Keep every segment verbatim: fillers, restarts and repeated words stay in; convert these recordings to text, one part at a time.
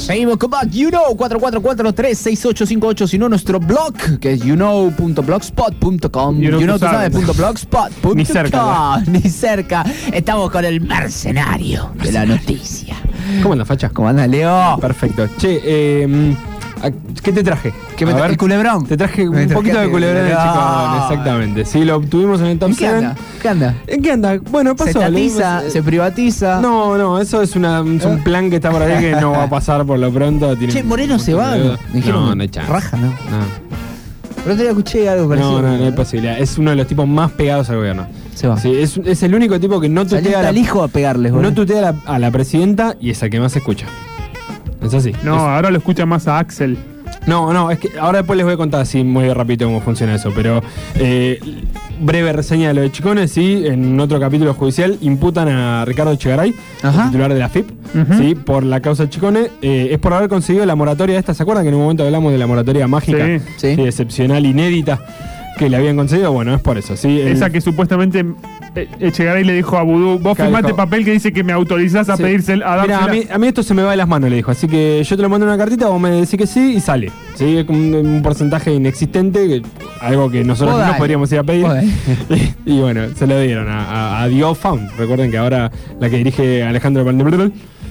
Seguimos con más You Know, cuatro cuatro cuatro, tres seis ocho cinco ocho, sino nuestro blog, que es you know punto blogspot punto com. You know, you know tú sabes, punto blogspot punto com. Ni cerca. Ni cerca. Estamos con el mercenario de la noticia. ¿Cómo anda, facha? ¿Cómo anda, Leo? Perfecto. Che, eh, ¿qué te traje? ¿Qué me traje? ¿El culebrón? Te traje Me un traje poquito de culebrón de no. Chicón, exactamente. Sí, lo obtuvimos en el top ¿En qué anda? ¿Qué anda? ¿En qué anda? Bueno, pasó. ¿Se tatiza? le- ¿Se privatiza? No, no, eso es, una, es un plan que está por ahí que no va a pasar por lo pronto. Tiene Che, Moreno se va. deuda. Me dijeron No, que no hay chance. raja, ¿no? No. Pero otro día escuché algo parecido. No, no, no hay posibilidad. Es uno de los tipos más pegados al gobierno. Se va. Sí, es, es el único tipo que no Salió tutea, a hasta la, el hijo a pegarles, boludo. no tutea a, la, a la presidenta y es el que más se escucha. Es así. No, Es- ahora lo escucha más a Axel. No, no, es que ahora después les voy a contar así muy rápido cómo funciona eso, pero eh, breve reseña de lo de Chicones, sí, en otro capítulo judicial imputan a Ricardo Echegaray, Ajá. el titular de la F I P, Ujú. sí, por la causa Chicones, eh, es por haber conseguido la moratoria esta, ¿se acuerdan que en un momento hablamos de la moratoria mágica, Sí. Sí. sí, excepcional, inédita, que le habían conseguido? Bueno, es por eso, sí. el- Esa que supuestamente eh, Echegaray le dijo a Vudú, vos Claro, firmate dijo- papel que dice que me autorizás a Sí. pedirse a Mirá, dársela. a mí, a mí esto se me va de las manos, le dijo. Así que yo te lo mando en una cartita, vos me decís que sí y sale. Sí, es un, un porcentaje inexistente, que- algo que nosotros Vos no dale. podríamos ir a pedir. Vos dale. y, y bueno, se lo dieron a, a, a The Old Found. Recuerden que ahora la que dirige Alejandro Valdebrel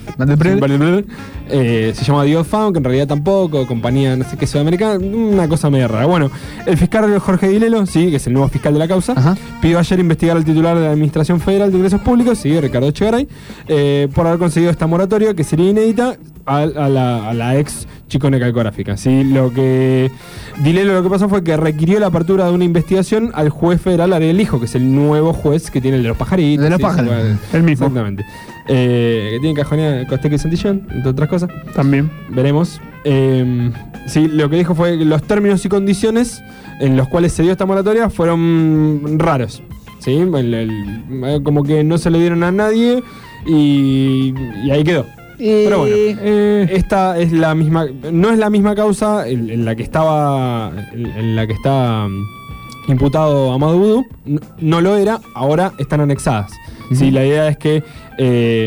eh, se llama The Old Found, que en realidad tampoco, compañía no sé qué sudamericana, una cosa media rara. Bueno, el fiscal Jorge Dilelo, sí, que es el nuevo fiscal de la causa, Ajá. pidió ayer investigar al titular de la Administración Federal de Ingresos Públicos, sí, Ricardo Echegaray, eh, por haber conseguido esta moratoria que sería inédita a, a la, a la ex Chicone Calcográfica. Sí, lo que Dilelo lo que pasó fue que requirió la apertura de una investigación al juez federal Ariel Lijo, que es el nuevo juez que tiene el de los pajaritos. El de los sí, pájaros. bueno, El mismo. Exactamente. Eh, que tiene cajonea Costeca y Santillán, entre otras cosas. También. Veremos. Eh, sí, lo que dijo fue que los términos y condiciones en los cuales se dio esta moratoria fueron raros. ¿Sí? El- el- como que no se le dieron a nadie y, y ahí quedó. Pero bueno, eh, esta es la misma, no es la misma causa en, en la que estaba, en, en la que está um, imputado Amado Vudú, no, no lo era, ahora están anexadas. Sí, la idea es que eh,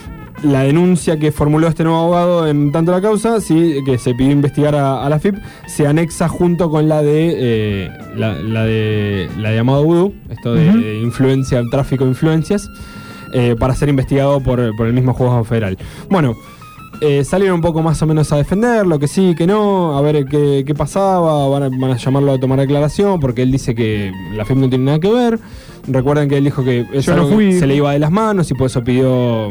la denuncia que formuló este nuevo abogado en tanto la causa, sí, que se pidió investigar a, a la F I P, se anexa junto con la de eh, la, la de la de Amado Vudú, esto de, Ujú. de influencia, tráfico de influencias. Eh, para ser investigado por, por el mismo juzgado federal. Bueno, eh, salieron un poco más o menos a defenderlo, que sí, que no, a ver qué, qué pasaba, van a, van a llamarlo a tomar declaración, porque él dice que la F I P no tiene nada que ver. Recuerden que él dijo que es Yo algo no fui. que se le iba de las manos y por eso pidió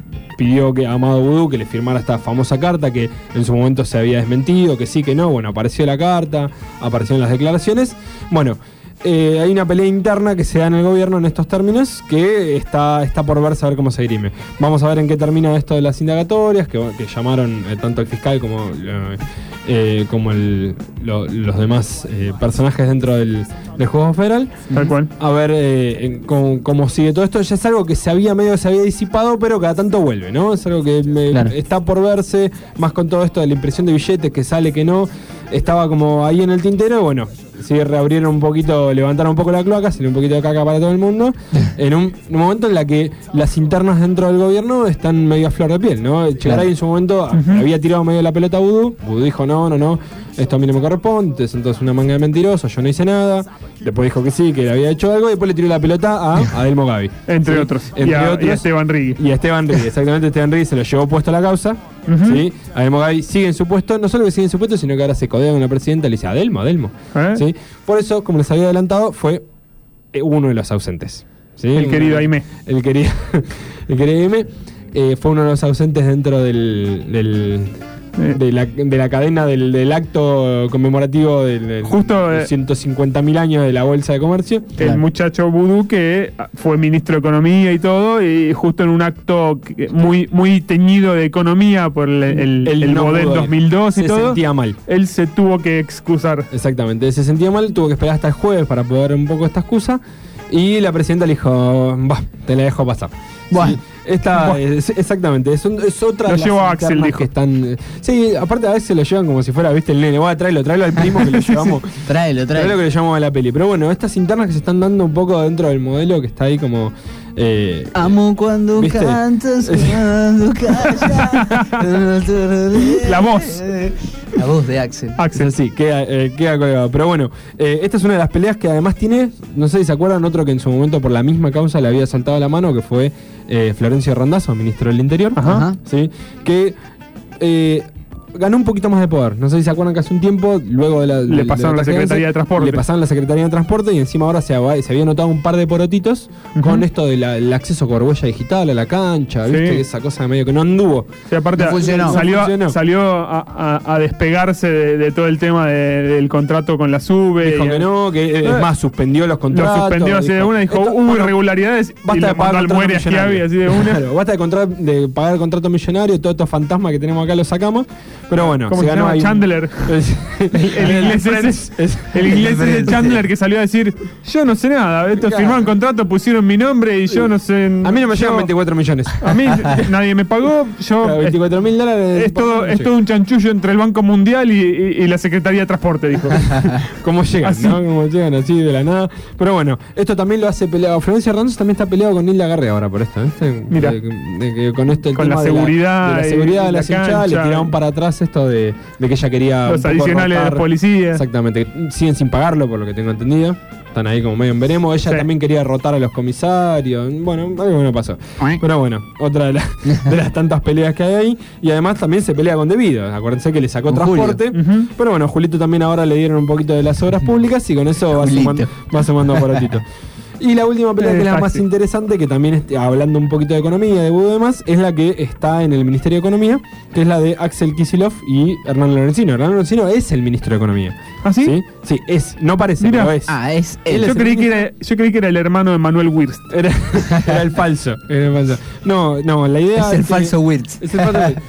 pidió que a Amado Vudú que le firmara esta famosa carta que en su momento se había desmentido, que sí, que no. Bueno, apareció la carta, aparecieron las declaraciones. Bueno, Eh, hay una pelea interna que se da en el gobierno en estos términos que está, está por verse a ver cómo se dirime. Vamos a ver en qué termina esto de las indagatorias, que, que llamaron eh, tanto el fiscal como, eh, eh, como el, lo- los demás eh, personajes dentro del, del juzgado federal. Tal cual. A ver eh, en- cómo, cómo sigue todo esto. Ya es algo que se había medio se había disipado, pero cada tanto vuelve, ¿no? Es algo que me- Claro. está por verse, más con todo esto de la impresión de billetes, que sale, que no. Estaba como ahí en el tintero, bueno, sí, reabrieron un poquito, levantaron un poco la cloaca, salió un poquito de caca para todo el mundo, en un, en un momento en la que las internas dentro del gobierno están medio a flor de piel, ¿no? Echegaray Claro. en su momento Ujú. había tirado medio la pelota a Vudú, Vudú dijo no, no, no, esto a mí no me corresponde, entonces una manga de mentirosos, yo no hice nada, después dijo que sí, que le había hecho algo, y después le tiró la pelota a Adelmo Gavi. Entre ¿sí? otros. Entre y, a, otros. y a Esteban Rigui. Y a Esteban Rigui, exactamente, Esteban Rigui se lo llevó puesto a la causa. Ujú. ¿Sí? Adelmo Gavi sigue en su puesto, no solo que sigue en su puesto, sino que ahora se codea con la presidenta, le dice Adelmo, Adelmo. ¿Eh? ¿Sí? Por eso, como les había adelantado, fue eh, uno de los ausentes. ¿Sí? El querido Aimé. El querido, el querido Aimé eh, fue uno de los ausentes dentro del, del- Eh. de, la, de la cadena del, del acto conmemorativo del, del- Justo, de eh, ciento cincuenta mil años de la Bolsa de Comercio. El muchacho Vudú que fue ministro de Economía y todo, y justo en un acto que- muy, muy teñido de economía por el, el, Él el no Model pudo ir. dos mil dos y Se todo, sentía mal. él se tuvo que excusar. Exactamente, se sentía mal, tuvo que esperar hasta el jueves para poder un poco esta excusa. Y la presidenta le dijo, va, te la dejo pasar. Bueno. Sí, esta, Bueno. es, exactamente, es, un- es otra Lo de las llevó Axel, internas dijo. que están. eh, Sí, aparte a veces lo llevan como si fuera, viste, el nene, voy a traerlo, traerlo al primo que lo llevamos. Tráelo, Traerlo tráelo. que le llamamos a la peli. Pero bueno, estas internas que se están dando un poco dentro del modelo que está ahí como Eh, Amo cuando ¿viste? cantas, cuando callas. La voz. La voz de Axel. Axel. Sí, queda, eh, queda colgado. Pero bueno, eh, esta es una de las peleas que además tiene, no sé si se acuerdan, otro que en su momento por la misma causa le había saltado la mano, que fue eh, Florencio Randazzo, ministro del Interior. Ajá. ¿Sí? Que eh, ganó un poquito más de poder. No sé si se acuerdan que hace un tiempo, luego de la. Le de- pasaron de la Secretaría de Transporte. Le pasaron la Secretaría de Transporte y encima ahora se, hab- se había notado un par de porotitos Ujú. con esto del acceso por huella digital a la cancha, Sí. ¿viste? Esa cosa medio que no anduvo. Sí, aparte No funcionó. salió, No funcionó. salió a, a- a despegarse de, de todo el tema de- del contrato con la SUBE. Dijo y- que no, que eh, es más, suspendió los Lo contratos. suspendió así de una, dijo, esto- hubo bueno, irregularidades y basta lo de mandó pagar al contrato muere a Schiavi millonario. así de una. Claro, basta de, contra- de pagar el contrato millonario, todos estos fantasmas que tenemos acá los sacamos. Pero bueno, ¿Cómo se ganó llama? ahí- Chandler. el, El inglés Friends ese, es- el inglés ese de Friends. Chandler que salió a decir, yo no sé nada, estos Claro. firmaron contrato, pusieron mi nombre y yo no sé. A mí no me yo- llegan veinticuatro millones. A mí nadie me pagó, yo Claro, veinticuatro mil dólares. es todo, es todo un chanchullo entre el Banco Mundial y, y- y la Secretaría de Transporte, dijo. Como llegan, Así. ¿no? Como llegan así de la nada. Pero bueno, esto también lo hace peleado. Florencia Randazzo también está peleado con Nilda Garre ahora por esto, ¿viste? Mira. De, de que con esto el Con tema la de seguridad de la y seguridad de la las hinchadas le cancha. tiraron para atrás esto de, de que ella quería Los un poco adicionales de rotar. los policías. Exactamente, siguen sin pagarlo por lo que tengo entendido. Están ahí como medio en veremos. Ella Sí. también quería rotar a los comisarios. Bueno, algo no pasó. Pero bueno, otra de, la- de las tantas peleas que hay ahí. Y además también se pelea con Debido. Acuérdense que le sacó Con Julio. transporte. Ujú. Pero bueno, Julito también ahora le dieron un poquito de las obras públicas y con eso va Julito. sumando, va sumando porotito. Y la última pelea, Eh, que es la taxi. más interesante, que también est- hablando un poquito de economía, de Budo y demás, es la que está en el Ministerio de Economía, que es la de Axel Kicillof y Hernán Lorenzino. Hernán Lorenzino es el ministro de Economía. ¿Ah, sí? Sí, sí, es. No parece, Mira. pero es. Ah, es Él él. es Yo el creí, que ministro. era, yo creí que era el hermano de Manuel Wirst. Era, era el falso. Era el falso. No, no, la idea Es el que- falso Wirtz. es el falso Wirtz.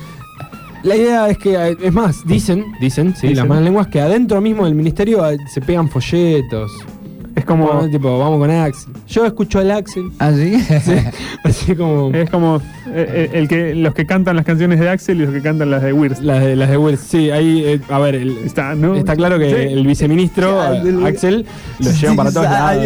La idea es que, eh, es más, dicen, dicen, sí, Dicen. las malas lenguas, que adentro mismo del ministerio eh, se pegan folletos. Es como, Como, tipo, vamos con Axel. Yo escucho al Axel. ¿Ah, sí? Sí, así como. es como eh, eh, el que, los que cantan las canciones de Axel y los que cantan las de Wirst. Las de, las de Will. Sí, ahí, eh, a ver, el- Está, ¿no? está claro que Sí. el viceministro, eh, Axel, lo llevan para todos lados.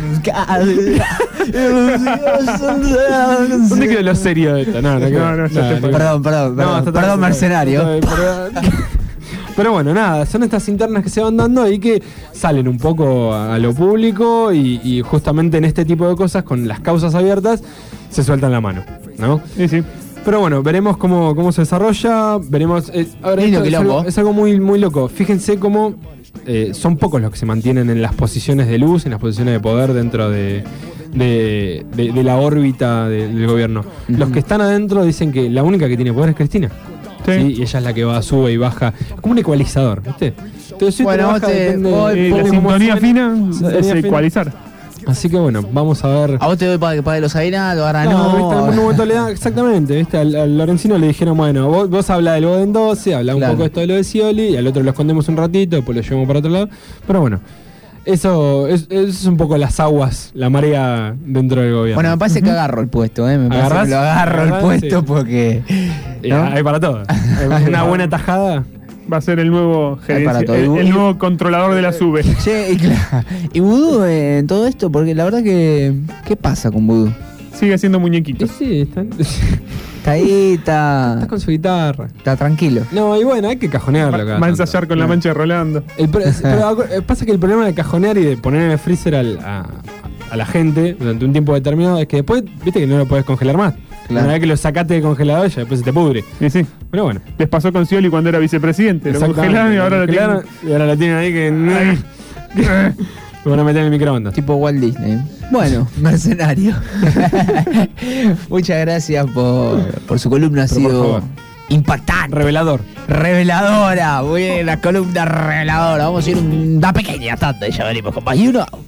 ¿Dónde quedó lo serio de esto? No, no, quedó. No, no, ya te no, Perdón, perdón, No, perdón, está perdón, bien, mercenario. está bien, perdón. Pero bueno, nada, son estas internas que se van dando ahí que salen un poco a, a lo público y, y justamente en este tipo de cosas, con las causas abiertas, se sueltan la mano, ¿no? Sí, sí. Pero bueno, veremos cómo, cómo se desarrolla, veremos... eh, ahora Lindo esto es, quilombo. algo, es algo muy, muy loco. Fíjense cómo eh, son pocos los que se mantienen en las posiciones de luz, en las posiciones de poder dentro de, de, de- de la órbita de- del gobierno. Los que están adentro dicen que la única que tiene poder es Cristina. Sí. Sí, y ella es la que va, sube y baja. Es como un ecualizador, ¿viste? Entonces, si Bueno, te vos baja, te- depende- vos- Eh, depende la cómo sintonía suene. fina Sintonía es fina. ecualizar. Así que bueno, vamos a ver. A vos te doy para que pague los aguinaldos, ahora No, no. ¿viste? En un momento le da, exactamente, ¿viste? Al, al Lorenzino le dijeron, bueno, vos, vos habla del Boden doce, habla un Claro. poco de esto de lo de Scioli, y al otro lo escondemos un ratito, después lo llevamos para otro lado. Pero bueno, eso es, eso es un poco las aguas, la marea dentro del gobierno. Bueno, me parece que agarro el puesto, ¿eh? Me parece ¿Agarrás? que lo agarro el ¿Agarrás? puesto Sí. porque. Y ¿no? hay para todo. Una buena tajada. Va a ser el nuevo Hay para gerencia- todo. el, el nuevo controlador de la SUBE. Che, y, claro, y Vudú eh, en todo esto, porque la verdad que. ¿Qué pasa con Vudú? Sigue haciendo Y muñequitos. sí, está, Está ahí, está. está con su guitarra. Está tranquilo. No, y bueno, hay que cajonearlo Va, cada va a tanto. ensayar con la mancha de Rolando. El pro- pero acu- eh, pasa que el problema de cajonear y de poner en el freezer al- a, a la gente durante un tiempo determinado es que después, viste que no lo puedes congelar más. Claro. Una vez que lo sacaste del congelador, ya después se te pudre. Y sí, Pero bueno. les pasó con Scioli cuando era vicepresidente. Lo exactamente, congelaron y ahora lo congelaron, tienen. y ahora lo tienen ahí que. Lo van a meter en el microondas. Tipo Walt Disney. Bueno, mercenario. Muchas gracias por, por su columna. Ha Pero por sido favor. impactante. Revelador. Reveladora. Muy bien, la columna reveladora. Vamos a ir una pequeña tanda y ya venimos con más. Y uno.